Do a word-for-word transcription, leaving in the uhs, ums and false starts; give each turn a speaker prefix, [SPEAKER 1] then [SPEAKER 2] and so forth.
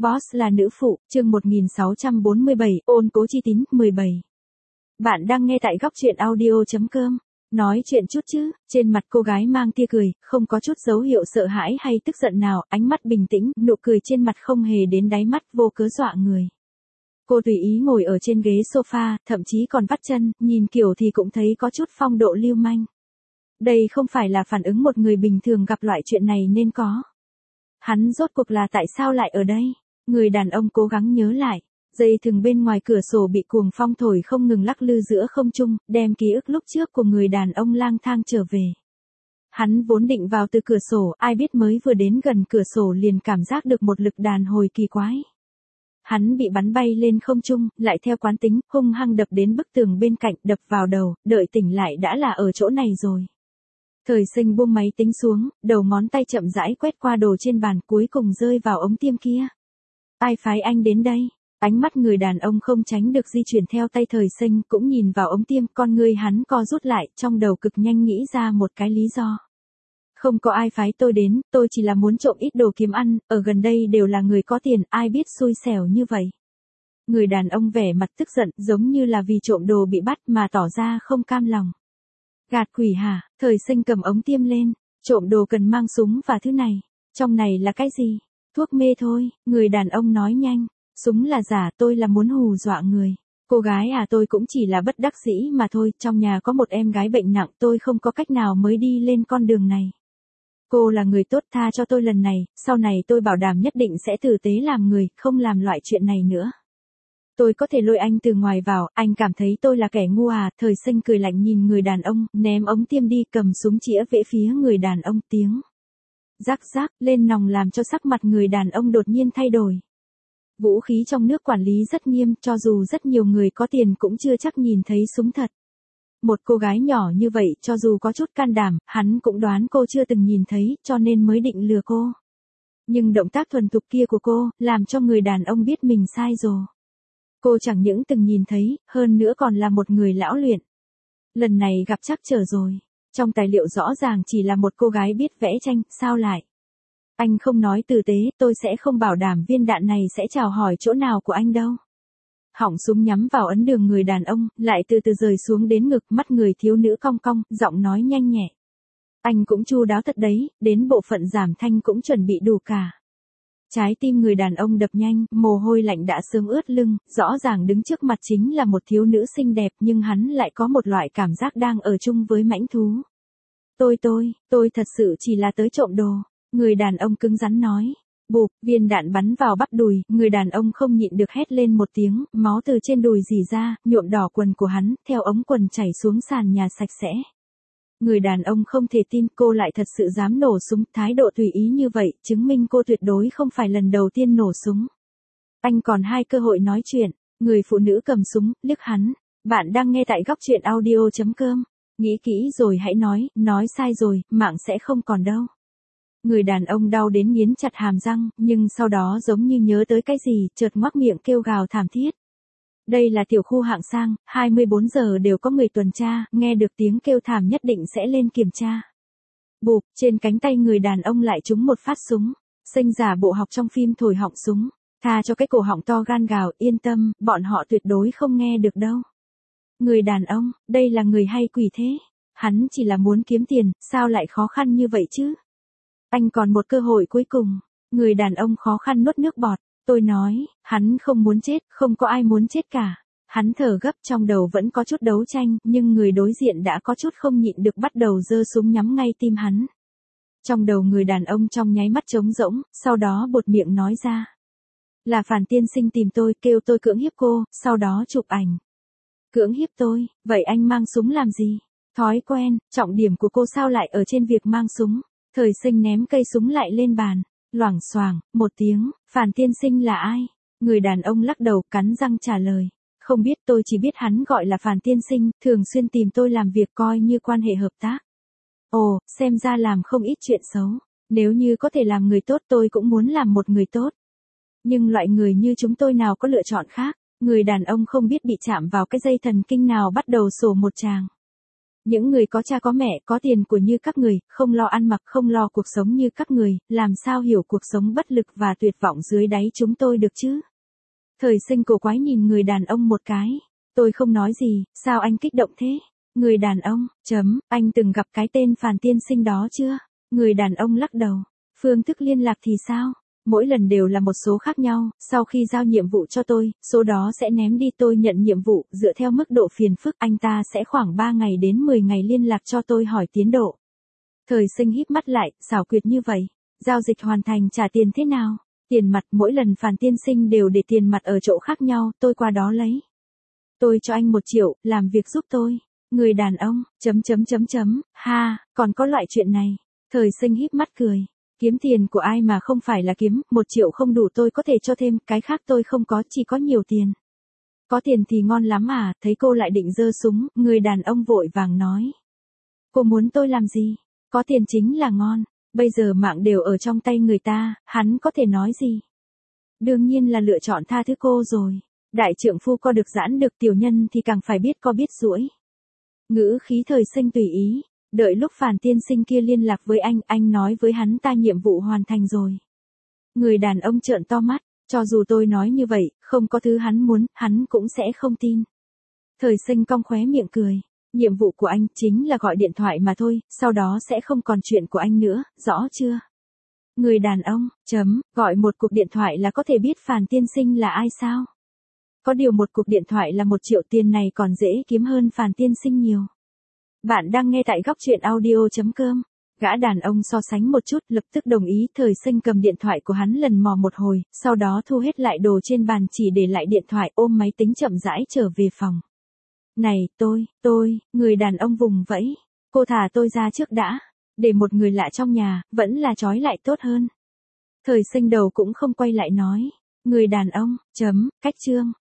[SPEAKER 1] Boss là nữ phụ, chương một nghìn sáu trăm bốn mươi bảy, ôn cố chi tín, mười bảy. Bạn đang nghe tại góc truyện audio.com. Nói chuyện chút chứ, trên mặt cô gái mang tia cười, không có chút dấu hiệu sợ hãi hay tức giận nào, ánh mắt bình tĩnh, nụ cười trên mặt không hề đến đáy mắt vô cớ dọa người. Cô tùy ý ngồi ở trên ghế sofa, thậm chí còn vắt chân, nhìn kiểu thì cũng thấy có chút phong độ lưu manh. Đây không phải là phản ứng một người bình thường gặp loại chuyện này nên có. Hắn rốt cuộc là tại sao lại ở đây? Người đàn ông cố gắng nhớ lại. Dây thừng bên ngoài cửa sổ bị cuồng phong thổi không ngừng lắc lư giữa không trung, đem ký ức lúc trước của người đàn ông lang thang trở về. Hắn vốn định vào từ cửa sổ, ai biết mới vừa đến gần cửa sổ liền cảm giác được một lực đàn hồi kỳ quái. Hắn bị bắn bay lên không trung, lại theo quán tính, hung hăng đập đến bức tường bên cạnh, đập vào đầu, đợi tỉnh lại đã là ở chỗ này rồi. Thời Sinh buông máy tính xuống, đầu ngón tay chậm rãi quét qua đồ trên bàn, cuối cùng rơi vào ống tiêm kia. Ai phái anh đến đây? Ánh mắt người đàn ông không tránh được di chuyển theo tay Thời Sinh, cũng nhìn vào ống tiêm, con người hắn co rút lại, trong đầu cực nhanh nghĩ ra một cái lý do. Không có ai phái tôi đến, tôi chỉ là muốn trộm ít đồ kiếm ăn, ở gần đây đều là người có tiền, ai biết xui xẻo như vậy. Người đàn ông vẻ mặt tức giận, giống như là vì trộm đồ bị bắt mà tỏ ra không cam lòng. Gạt quỷ hả? Thời Sinh cầm ống tiêm lên, trộm đồ cần mang súng và thứ này. Trong này là cái gì? Thuốc mê thôi, người đàn ông nói nhanh. Súng là giả, tôi là muốn hù dọa người. Cô gái à, tôi cũng chỉ là bất đắc dĩ mà thôi, trong nhà có một em gái bệnh nặng, tôi không có cách nào mới đi lên con đường này. Cô là người tốt, tha cho tôi lần này, sau này tôi bảo đảm nhất định sẽ tử tế làm người, không làm loại chuyện này nữa. Tôi có thể lôi anh từ ngoài vào, anh cảm thấy tôi là kẻ ngu à? Thời Sinh cười lạnh nhìn người đàn ông, ném ống tiêm đi, cầm súng chĩa về phía người đàn ông, tiếng rắc rắc lên nòng làm cho sắc mặt người đàn ông đột nhiên thay đổi. Vũ khí trong nước quản lý rất nghiêm, cho dù rất nhiều người có tiền cũng chưa chắc nhìn thấy súng thật. Một cô gái nhỏ như vậy, cho dù có chút can đảm, hắn cũng đoán cô chưa từng nhìn thấy, cho nên mới định lừa cô. Nhưng động tác thuần thục kia của cô, làm cho người đàn ông biết mình sai rồi. Cô chẳng những từng nhìn thấy, hơn nữa còn là một người lão luyện. Lần này gặp trắc trở rồi. Trong tài liệu rõ ràng chỉ là một cô gái biết vẽ tranh, sao lại? Anh không nói tử tế, tôi sẽ không bảo đảm viên đạn này sẽ chào hỏi chỗ nào của anh đâu. Họng súng nhắm vào ấn đường người đàn ông, lại từ từ rời xuống đến ngực, mắt người thiếu nữ cong cong, giọng nói nhanh nhẹ. Anh cũng chu đáo thật đấy, đến bộ phận giảm thanh cũng chuẩn bị đủ cả. Trái tim người đàn ông đập nhanh, mồ hôi lạnh đã sớm ướt lưng, rõ ràng đứng trước mặt chính là một thiếu nữ xinh đẹp, nhưng hắn lại có một loại cảm giác đang ở chung với mãnh thú. Tôi tôi, tôi thật sự chỉ là tới trộm đồ. Người đàn ông cứng rắn nói. Bụp, viên đạn bắn vào bắp đùi, người đàn ông không nhịn được hét lên một tiếng, máu từ trên đùi rỉ ra, nhuộm đỏ quần của hắn, theo ống quần chảy xuống sàn nhà sạch sẽ. Người đàn ông không thể tin cô lại thật sự dám nổ súng, thái độ tùy ý như vậy, chứng minh cô tuyệt đối không phải lần đầu tiên nổ súng. Anh còn hai cơ hội nói chuyện, người phụ nữ cầm súng, liếc hắn. Bạn đang nghe tại góc truyện audio.com. Nghĩ kỹ rồi hãy nói, nói sai rồi, mạng sẽ không còn đâu. Người đàn ông đau đến nghiến chặt hàm răng, nhưng sau đó giống như nhớ tới cái gì, chợt ngoác miệng kêu gào thảm thiết. Đây là tiểu khu hạng sang, hai mươi bốn giờ đều có người tuần tra, nghe được tiếng kêu thảm nhất định sẽ lên kiểm tra. Bụp, trên cánh tay người đàn ông lại trúng một phát súng. Sinh giả bộ học trong phim thổi họng súng, tha cho cái cổ họng to gan gào, yên tâm, bọn họ tuyệt đối không nghe được đâu. Người đàn ông, đây là người hay quỷ thế? Hắn chỉ là muốn kiếm tiền, sao lại khó khăn như vậy chứ? Anh còn một cơ hội cuối cùng. Người đàn ông khó khăn nuốt nước bọt. Tôi nói, hắn không muốn chết, không có ai muốn chết cả. Hắn thở gấp, trong đầu vẫn có chút đấu tranh, nhưng người đối diện đã có chút không nhịn được bắt đầu giơ súng nhắm ngay tim hắn. Trong đầu người đàn ông trong nháy mắt trống rỗng, sau đó buột miệng nói ra. Là Phàn tiên sinh tìm tôi, kêu tôi cưỡng hiếp cô, sau đó chụp ảnh. Cưỡng hiếp tôi, vậy anh mang súng làm gì? Thói quen, trọng điểm của cô sao lại ở trên việc mang súng? Thời Sinh ném cây súng lại lên bàn. Loảng xoảng, một tiếng, Phàn tiên sinh là ai? Người đàn ông lắc đầu, cắn răng trả lời. Không biết, tôi chỉ biết hắn gọi là Phàn tiên sinh, thường xuyên tìm tôi làm việc coi như quan hệ hợp tác. Ồ, xem ra làm không ít chuyện xấu. Nếu như có thể làm người tốt tôi cũng muốn làm một người tốt. Nhưng loại người như chúng tôi nào có lựa chọn khác. Người đàn ông không biết bị chạm vào cái dây thần kinh nào bắt đầu sổ một tràng. Những người có cha có mẹ, có tiền của như các người, không lo ăn mặc, không lo cuộc sống như các người, làm sao hiểu cuộc sống bất lực và tuyệt vọng dưới đáy chúng tôi được chứ? Thời Sinh cổ quái nhìn người đàn ông một cái. Tôi không nói gì, sao anh kích động thế? Người đàn ông, chấm, anh từng gặp cái tên Phàn tiên sinh đó chưa? Người đàn ông lắc đầu. Phương thức liên lạc thì sao? Mỗi lần đều là một số khác nhau, sau khi giao nhiệm vụ cho tôi, số đó sẽ ném đi, tôi nhận nhiệm vụ, dựa theo mức độ phiền phức anh ta sẽ khoảng ba ngày đến mười ngày liên lạc cho tôi hỏi tiến độ. Thời Sinh híp mắt lại, xảo quyệt như vậy. Giao dịch hoàn thành trả tiền thế nào? Tiền mặt, mỗi lần Phàn tiên sinh đều để tiền mặt ở chỗ khác nhau, tôi qua đó lấy. Tôi cho anh một triệu, làm việc giúp tôi. Người đàn ông, chấm chấm chấm chấm, ha, còn có loại chuyện này. Thời Sinh híp mắt cười. Kiếm tiền của ai mà không phải là kiếm, một triệu không đủ tôi có thể cho thêm, cái khác tôi không có, chỉ có nhiều tiền. Có tiền thì ngon lắm à, thấy cô lại định giơ súng, người đàn ông vội vàng nói. Cô muốn tôi làm gì? Có tiền chính là ngon, bây giờ mạng đều ở trong tay người ta, hắn có thể nói gì? Đương nhiên là lựa chọn tha thứ cô rồi. Đại trượng phu co được giãn được, tiểu nhân thì càng phải biết co biết duỗi. Ngữ khí Thời Sinh tùy ý. Đợi lúc Phàn tiên sinh kia liên lạc với anh, anh nói với hắn ta nhiệm vụ hoàn thành rồi. Người đàn ông trợn to mắt, cho dù tôi nói như vậy, không có thứ hắn muốn, hắn cũng sẽ không tin. Thời Sinh cong khóe miệng cười. Nhiệm vụ của anh chính là gọi điện thoại mà thôi, sau đó sẽ không còn chuyện của anh nữa, rõ chưa? Người đàn ông, chấm, gọi một cuộc điện thoại là có thể biết Phàn tiên sinh là ai sao? Có điều một cuộc điện thoại là một triệu, tiền này còn dễ kiếm hơn Phàn tiên sinh nhiều. Bạn đang nghe tại góc truyện audio chấm com. Gã đàn ông so sánh một chút, lập tức đồng ý. Thời Sinh cầm điện thoại của hắn lần mò một hồi, sau đó thu hết lại đồ trên bàn, chỉ để lại điện thoại, ôm máy tính chậm rãi trở về phòng. Này, tôi, tôi, người đàn ông vùng vẫy. Cô thả tôi ra trước đã. Để một người lạ trong nhà, vẫn là trói lại tốt hơn. Thời Sinh đầu cũng không quay lại nói. Người đàn ông, chấm, cách chương.